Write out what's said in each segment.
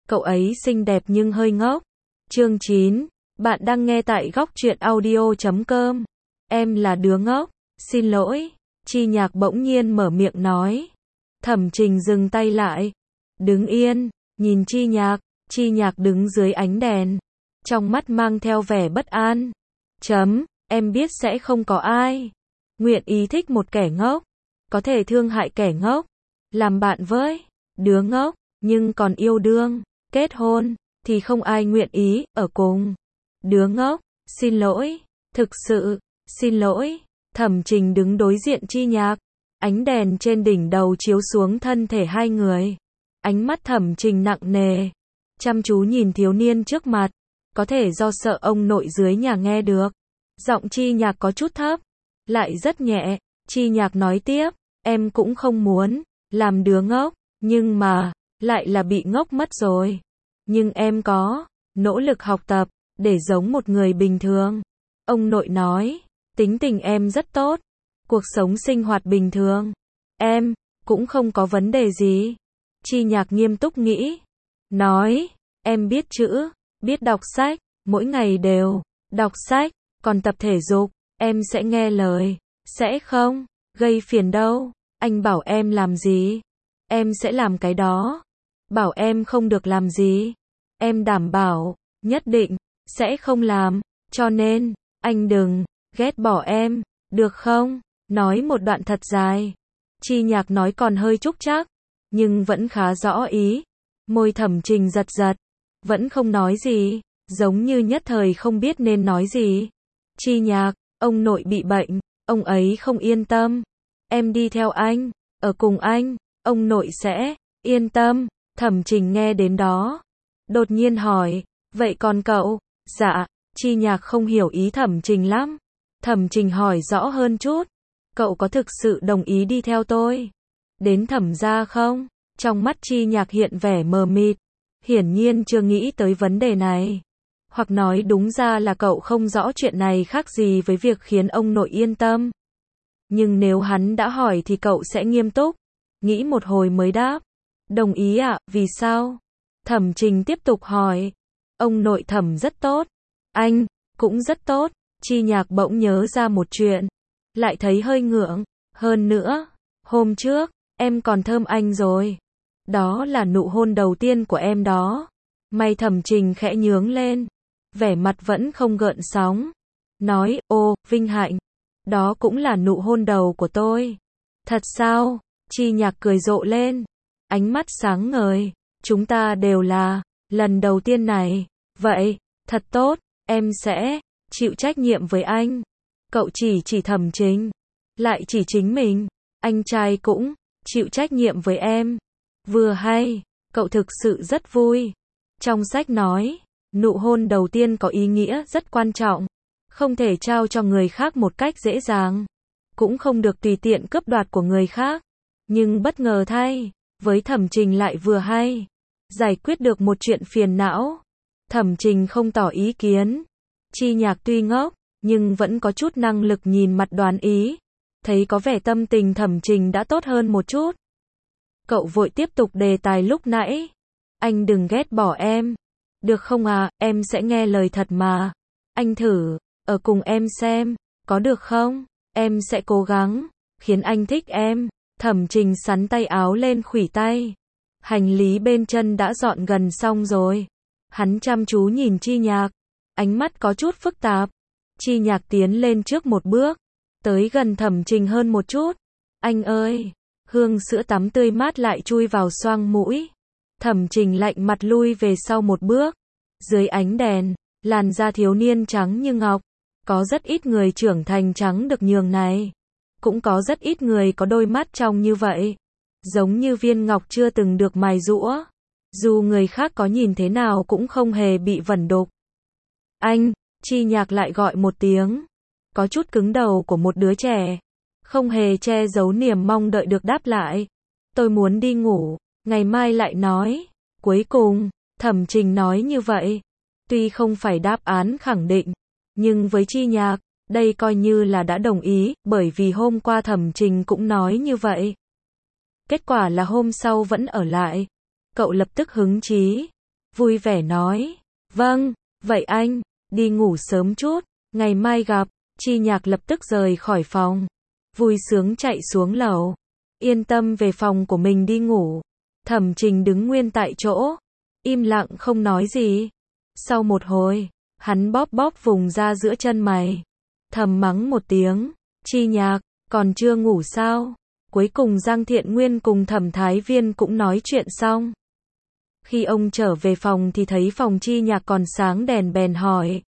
Cậu ấy xinh đẹp nhưng hơi ngốc. Chương 9. Bạn đang nghe tại góc truyện audio.com. Em là đứa ngốc. Xin lỗi. Chi Nhạc bỗng nhiên mở miệng nói. Thẩm Trình dừng tay lại. Đứng yên, nhìn Chi Nhạc. Chi Nhạc đứng dưới ánh đèn. Trong mắt mang theo vẻ bất an. Em biết sẽ không có ai nguyện ý thích một kẻ ngốc. Có thể thương hại kẻ ngốc. Làm bạn với đứa ngốc, nhưng còn yêu đương, kết hôn, thì không ai nguyện ý ở cùng đứa ngốc. Xin lỗi, thực sự, xin lỗi. Thẩm Trình đứng đối diện Chi Nhạc. Ánh đèn trên đỉnh đầu chiếu xuống thân thể hai người. Ánh mắt Thẩm Trình nặng nề, chăm chú nhìn thiếu niên trước mặt. Có thể do sợ ông nội dưới nhà nghe được. Giọng Chi Nhạc có chút thấp, lại rất nhẹ. Chi Nhạc nói tiếp, em cũng không muốn làm đứa ngốc, nhưng mà lại là bị ngốc mất rồi. Nhưng em có nỗ lực học tập để giống một người bình thường. Ông nội nói, tính tình em rất tốt, cuộc sống sinh hoạt bình thường, em cũng không có vấn đề gì. Chi Nhạc nghiêm túc nghĩ, nói, em biết chữ, biết đọc sách, mỗi ngày đều đọc sách, còn tập thể dục, em sẽ nghe lời, sẽ không gây phiền đâu. Anh bảo em làm gì, em sẽ làm cái đó. Bảo em không được làm gì, em đảm bảo, nhất định, sẽ không làm. Cho nên, anh đừng ghét bỏ em, được không? Nói một đoạn thật dài. Chi Nhạc nói còn hơi trúc trắc, nhưng vẫn khá rõ ý. Môi Thẩm Trình giật giật, vẫn không nói gì, giống như nhất thời không biết nên nói gì. Chi Nhạc, ông nội bị bệnh, ông ấy không yên tâm. Em đi theo anh, ở cùng anh, ông nội sẽ yên tâm. Thẩm Trình nghe đến đó, đột nhiên hỏi, vậy còn cậu? Dạ. Chi Nhạc không hiểu ý Thẩm Trình lắm. Thẩm Trình hỏi rõ hơn chút, cậu có thực sự đồng ý đi theo tôi đến Thẩm gia không? Trong mắt Chi Nhạc hiện vẻ mờ mịt, hiển nhiên chưa nghĩ tới vấn đề này. Hoặc nói đúng ra là cậu không rõ chuyện này khác gì với việc khiến ông nội yên tâm. Nhưng nếu hắn đã hỏi thì cậu sẽ nghiêm túc, nghĩ một hồi mới đáp. Đồng ý ạ, vì sao? Thẩm Trình tiếp tục hỏi. Ông nội Thẩm rất tốt, anh cũng rất tốt. Chi Nhạc bỗng nhớ ra một chuyện, lại thấy hơi ngượng. Hơn nữa, hôm trước, em còn thơm anh rồi. Đó là nụ hôn đầu tiên của em đó. Mày Thẩm Trình khẽ nhướng lên, vẻ mặt vẫn không gợn sóng. Nói, ô, vinh hạnh. Đó cũng là nụ hôn đầu của tôi. Thật sao? Chi Nhạc cười rộ lên, ánh mắt sáng ngời. Chúng ta đều là lần đầu tiên này. Vậy, thật tốt, em sẽ chịu trách nhiệm với anh. Cậu chỉ Thẩm Trình, lại chỉ chính mình. Anh trai cũng chịu trách nhiệm với em. Vừa hay, cậu thực sự rất vui. Trong sách nói, nụ hôn đầu tiên có ý nghĩa rất quan trọng. Không thể trao cho người khác một cách dễ dàng. Cũng không được tùy tiện cướp đoạt của người khác. Nhưng bất ngờ thay, với Thẩm Trình lại vừa hay giải quyết được một chuyện phiền não. Thẩm Trình không tỏ ý kiến. Chi Nhạc tuy ngốc, nhưng vẫn có chút năng lực nhìn mặt đoán ý. Thấy có vẻ tâm tình Thẩm Trình đã tốt hơn một chút. Cậu vội tiếp tục đề tài lúc nãy. Anh đừng ghét bỏ em, được không à, em sẽ nghe lời thật mà. Anh thử ở cùng em xem, có được không? Em sẽ cố gắng khiến anh thích em. Thẩm Trình sắn tay áo lên khuỷu tay. Hành lý bên chân đã dọn gần xong rồi. Hắn chăm chú nhìn Chi Nhạc, ánh mắt có chút phức tạp. Chi Nhạc tiến lên trước một bước, tới gần Thẩm Trình hơn một chút. Anh ơi! Hương sữa tắm tươi mát lại chui vào xoang mũi. Thẩm Trình lạnh mặt lui về sau một bước. Dưới ánh đèn, làn da thiếu niên trắng như ngọc. Có rất ít người trưởng thành trắng được nhường này. Cũng có rất ít người có đôi mắt trong như vậy. Giống như viên ngọc chưa từng được mài giũa. Dù người khác có nhìn thế nào cũng không hề bị vẩn đục. Anh! Chi Nhạc lại gọi một tiếng. Có chút cứng đầu của một đứa trẻ. Không hề che giấu niềm mong đợi được đáp lại. Tôi muốn đi ngủ, ngày mai lại nói. Cuối cùng, Thẩm Trình nói như vậy. Tuy không phải đáp án khẳng định, nhưng với Chi Nhạc, đây coi như là đã đồng ý, bởi vì hôm qua Thẩm Trình cũng nói như vậy. Kết quả là hôm sau vẫn ở lại. Cậu lập tức hứng chí. vui vẻ nói, vâng, vậy anh, đi ngủ sớm chút, ngày mai gặp. Chi Nhạc lập tức rời khỏi phòng, vui sướng chạy xuống lầu, yên tâm về phòng của mình đi ngủ. Thẩm Trình đứng nguyên tại chỗ, im lặng không nói gì. Sau một hồi, hắn bóp bóp vùng da giữa chân mày, thầm mắng một tiếng, Chi Nhạc, còn chưa ngủ sao? Cuối cùng Giang Thiện Nguyên cùng Thẩm Thái Viên cũng nói chuyện xong. Khi ông trở về phòng thì thấy phòng Chi Nhạc còn sáng đèn bèn hỏi,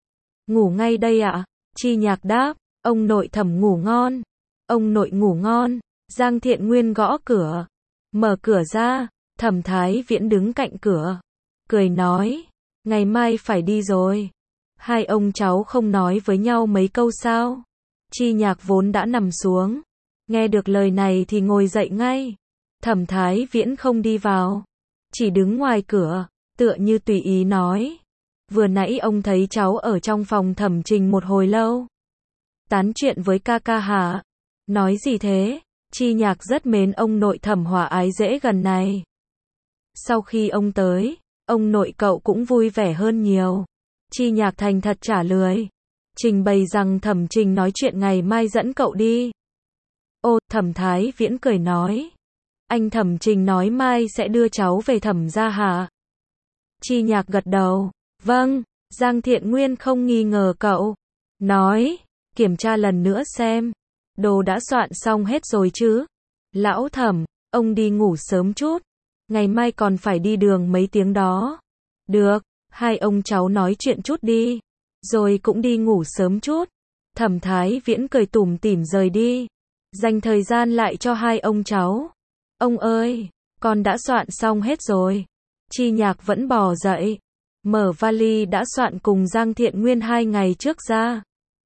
ngủ ngay đây ạ? Chi Nhạc đáp, ông nội Thẩm ngủ ngon. Ông nội ngủ ngon. Giang Thiện Nguyên gõ cửa, mở cửa ra, Thẩm Thái Viễn đứng cạnh cửa, cười nói, ngày mai phải đi rồi. Hai ông cháu không nói với nhau mấy câu sao? Chi Nhạc vốn đã nằm xuống, nghe được lời này thì ngồi dậy ngay. Thẩm Thái Viễn không đi vào, chỉ đứng ngoài cửa, tựa như tùy ý nói, vừa nãy ông thấy cháu ở trong phòng Thẩm Trình một hồi lâu. Tán chuyện với ca ca hả? Nói gì thế? Chi Nhạc rất mến ông nội Thẩm hòa ái dễ gần này. Sau khi ông tới, ông nội cậu cũng vui vẻ hơn nhiều. Chi Nhạc thành thật trả lời, trình bày rằng Thẩm Trình nói chuyện ngày mai dẫn cậu đi. Ô, Thẩm Thái Viễn cười nói, anh Thẩm Trình nói mai sẽ đưa cháu về Thẩm gia hả? Chi Nhạc gật đầu, vâng. Giang Thiện Nguyên không nghi ngờ cậu, nói, kiểm tra lần nữa xem, đồ đã soạn xong hết rồi chứ? Lão Thẩm, ông đi ngủ sớm chút, ngày mai còn phải đi đường mấy tiếng đó. Được, hai ông cháu nói chuyện chút đi, rồi cũng đi ngủ sớm chút. Thẩm Thái Viễn cười tủm tỉm rời đi, dành thời gian lại cho hai ông cháu. Ông ơi, con đã soạn xong hết rồi. Chi Nhạc vẫn bò dậy, mở vali đã soạn cùng Giang Thiện Nguyên 2 ngày trước ra.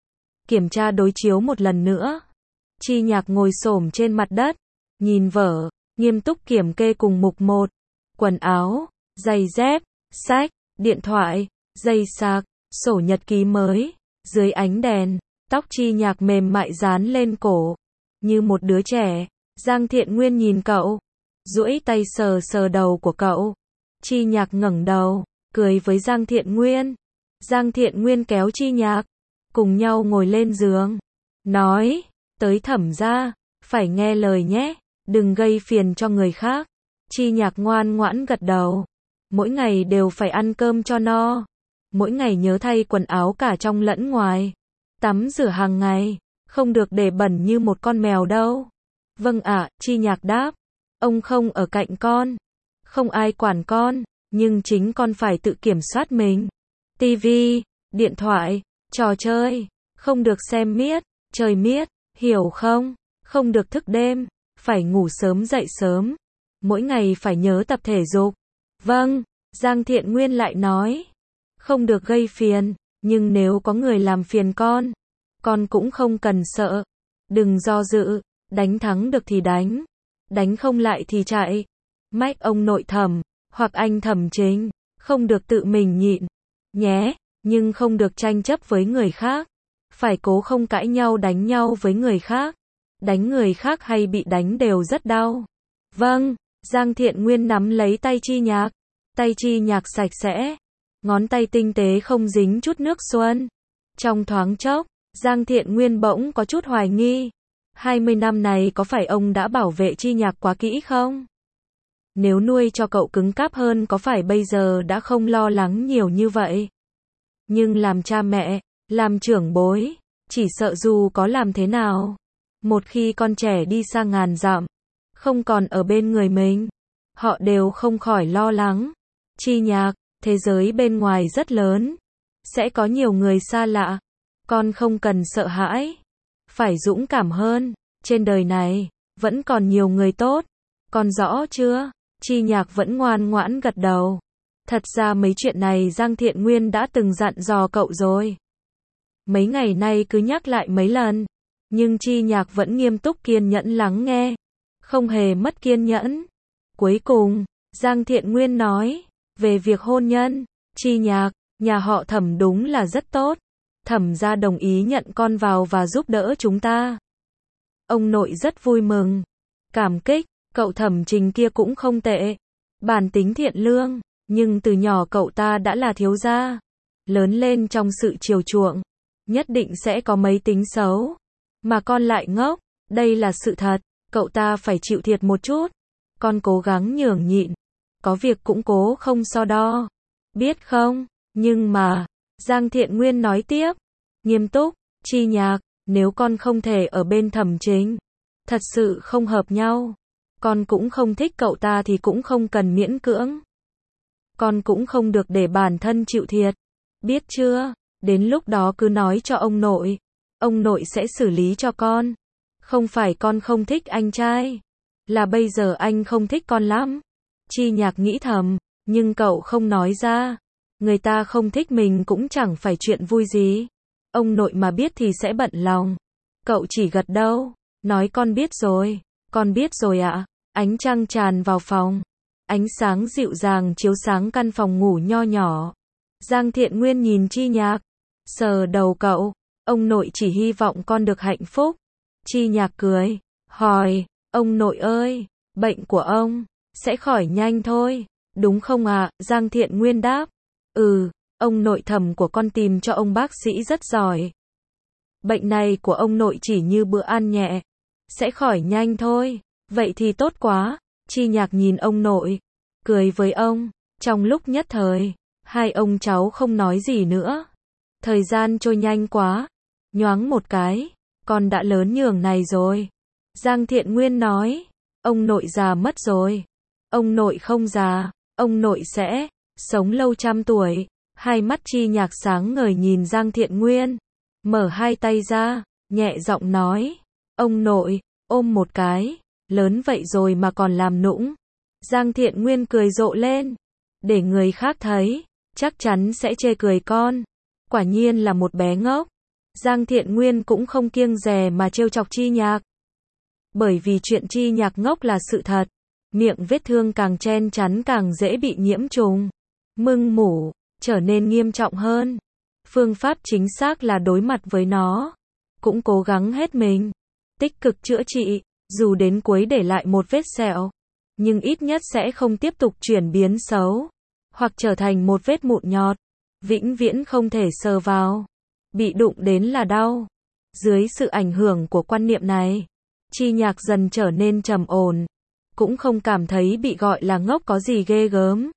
Kiểm tra đối chiếu một lần nữa. Chi Nhạc ngồi xổm trên mặt đất, nhìn vở, nghiêm túc kiểm kê cùng mục 1. Quần áo, giày dép, sách, điện thoại, dây sạc, sổ nhật ký mới. Dưới ánh đèn, tóc Chi Nhạc mềm mại dán lên cổ, như một đứa trẻ. Giang Thiện Nguyên nhìn cậu, duỗi tay sờ sờ đầu của cậu. Chi Nhạc ngẩng đầu, cười với Giang Thiện Nguyên. Giang Thiện Nguyên kéo Chi Nhạc, cùng nhau ngồi lên giường, nói, tới Thẩm gia, phải nghe lời nhé, đừng gây phiền cho người khác. Chi Nhạc ngoan ngoãn gật đầu, mỗi ngày đều phải ăn cơm cho no, mỗi ngày nhớ thay quần áo cả trong lẫn ngoài, tắm rửa hàng ngày, không được để bẩn như một con mèo đâu. Vâng ạ, Chi Nhạc đáp, ông không ở cạnh con, không ai quản con, nhưng chính con phải tự kiểm soát mình. Tivi, điện thoại, trò chơi, không được xem miết, chơi miết, hiểu không? Không được thức đêm, phải ngủ sớm dậy sớm, mỗi ngày phải nhớ tập thể dục. Vâng, Giang Thiện Nguyên lại nói, không được gây phiền, nhưng nếu có người làm phiền con cũng không cần sợ, đừng do dự, đánh thắng được thì đánh không lại thì chạy. Mách ông nội Thẩm, hoặc anh Thẩm Trình, không được tự mình nhịn, nhé, nhưng không được tranh chấp với người khác, phải cố không cãi nhau đánh nhau với người khác, đánh người khác hay bị đánh đều rất đau. Vâng, Giang Thiện Nguyên nắm lấy tay Chi Nhạc, tay Chi Nhạc sạch sẽ, ngón tay tinh tế không dính chút nước xuân. Trong thoáng chốc, Giang Thiện Nguyên bỗng có chút hoài nghi, 20 năm này có phải ông đã bảo vệ Chi Nhạc quá kỹ không? Nếu nuôi cho cậu cứng cáp hơn có phải bây giờ đã không lo lắng nhiều như vậy? Nhưng làm cha mẹ, làm trưởng bối, chỉ sợ dù có làm thế nào, một khi con trẻ đi xa ngàn dặm, không còn ở bên người mình, họ đều không khỏi lo lắng. Chi Nhạc, thế giới bên ngoài rất lớn, sẽ có nhiều người xa lạ, con không cần sợ hãi, phải dũng cảm hơn, trên đời này, vẫn còn nhiều người tốt, con rõ chưa? Chi Nhạc vẫn ngoan ngoãn gật đầu. Thật ra mấy chuyện này Giang Thiện Nguyên đã từng dặn dò cậu rồi. Mấy ngày nay cứ nhắc lại mấy lần, nhưng Chi Nhạc vẫn nghiêm túc kiên nhẫn lắng nghe, không hề mất kiên nhẫn. Cuối cùng, Giang Thiện Nguyên nói, về việc hôn nhân, Chi Nhạc, nhà họ Thẩm đúng là rất tốt. Thẩm gia đồng ý nhận con vào và giúp đỡ chúng ta. Ông nội rất vui mừng, cảm kích, cậu Thẩm Trình kia cũng không tệ, bản tính thiện lương, Nhưng từ nhỏ cậu ta đã là thiếu gia. Lớn lên trong sự chiều chuộng. Nhất định sẽ có mấy tính xấu. Mà con lại ngốc. Đây là sự thật. Cậu ta phải chịu thiệt một chút. Con cố gắng nhường nhịn. Có việc cũng cố không so đo. Biết không? Nhưng mà, Giang Thiện Nguyên nói tiếp. Nghiêm túc, Chi Nhạc, nếu con không thể ở bên Thẩm Chính. Thật sự không hợp nhau. Con cũng không thích cậu ta thì cũng không cần miễn cưỡng. Con cũng không được để bản thân chịu thiệt. Biết chưa? Đến lúc đó cứ nói cho ông nội. Ông nội sẽ xử lý cho con. Không phải con không thích anh trai. Là bây giờ anh không thích con lắm. Chi Nhạc nghĩ thầm. Nhưng cậu không nói ra. Người ta không thích mình cũng chẳng phải chuyện vui gì. Ông nội mà biết thì sẽ bận lòng. Cậu chỉ gật đầu. Nói con biết rồi. Con biết rồi ạ. Ánh trăng tràn vào phòng. Ánh sáng dịu dàng chiếu sáng căn phòng ngủ nho nhỏ. Giang Thiện Nguyên nhìn Chi Nhạc. Sờ đầu cậu. Ông nội chỉ hy vọng con được hạnh phúc. Chi Nhạc cười. Hỏi. Ông nội ơi. Bệnh của ông. Sẽ khỏi nhanh thôi. Đúng không ạ? Giang Thiện Nguyên đáp. Ông nội thẩm của con tìm cho ông bác sĩ rất giỏi. Bệnh này của ông nội chỉ như bữa ăn nhẹ. Sẽ khỏi nhanh thôi. Vậy thì tốt quá. Chi Nhạc nhìn ông nội. Cười với ông. Trong lúc nhất thời, hai ông cháu không nói gì nữa. Thời gian trôi nhanh quá. Nhoáng một cái. Con đã lớn nhường này rồi. Giang Thiện Nguyên nói. Ông nội già mất rồi. Ông nội không già. Ông nội sẽ sống lâu trăm tuổi. Hai mắt Chi Nhạc sáng ngời nhìn Giang Thiện Nguyên. Mở hai tay ra. Nhẹ giọng nói. Ông nội, ôm một cái. Lớn vậy rồi mà còn làm nũng. Giang Thiện Nguyên cười rộ lên. Để người khác thấy. Chắc chắn sẽ chê cười con. Quả nhiên là một bé ngốc. Giang Thiện Nguyên cũng không kiêng dè mà trêu chọc Chi Nhạc. Bởi vì chuyện Chi Nhạc ngốc là sự thật. Miệng vết thương càng chen chắn càng dễ bị nhiễm trùng. Mưng mủ, trở nên nghiêm trọng hơn. Phương pháp chính xác là đối mặt với nó. Cũng cố gắng hết mình. Tích cực chữa trị, dù đến cuối để lại một vết sẹo. Nhưng ít nhất sẽ không tiếp tục chuyển biến xấu. Hoặc trở thành một vết mụn nhọt. Vĩnh viễn không thể sờ vào. Bị đụng đến là đau. Dưới sự ảnh hưởng của quan niệm này, Chi Nhạc dần trở nên trầm ổn. Cũng không cảm thấy bị gọi là ngốc có gì ghê gớm.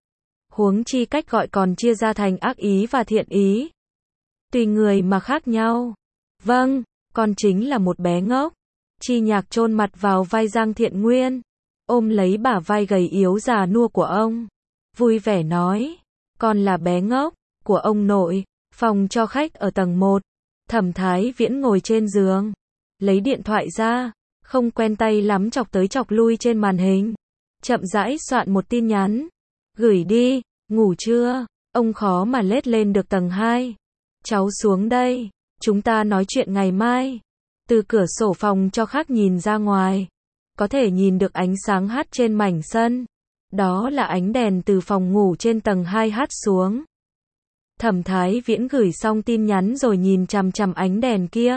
Huống chi cách gọi còn chia ra thành ác ý và thiện ý. Tùy người mà khác nhau. Vâng, con chính là một bé ngốc. Chi Nhạc chôn mặt vào vai Giang Thiện Nguyên. Ôm lấy bả vai gầy yếu già nua của ông. Vui vẻ nói. Con là bé ngốc của ông nội. Phòng cho khách ở tầng 1. Thẩm Thái Viễn ngồi trên giường. Lấy điện thoại ra. Không quen tay lắm chọc tới chọc lui trên màn hình. Chậm rãi soạn một tin nhắn. Gửi đi, ngủ chưa? Ông khó mà lết lên được tầng 2. Cháu xuống đây. Chúng ta nói chuyện ngày mai. Từ cửa sổ phòng cho khách nhìn ra ngoài. Có thể nhìn được ánh sáng hắt trên mảnh sân. Đó là ánh đèn từ phòng ngủ trên tầng 2 hắt xuống. Thẩm Thái Viễn gửi xong tin nhắn rồi nhìn chằm chằm ánh đèn kia.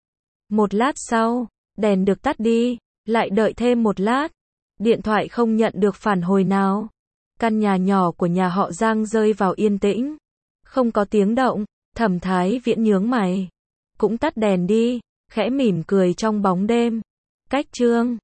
Một lát sau, đèn được tắt đi, lại đợi thêm một lát. Điện thoại không nhận được phản hồi nào. Căn nhà nhỏ của nhà họ Giang rơi vào yên tĩnh. Không có tiếng động, Thẩm Thái Viễn nhướng mày. Cũng tắt đèn đi, khẽ mỉm cười trong bóng đêm. Cách chương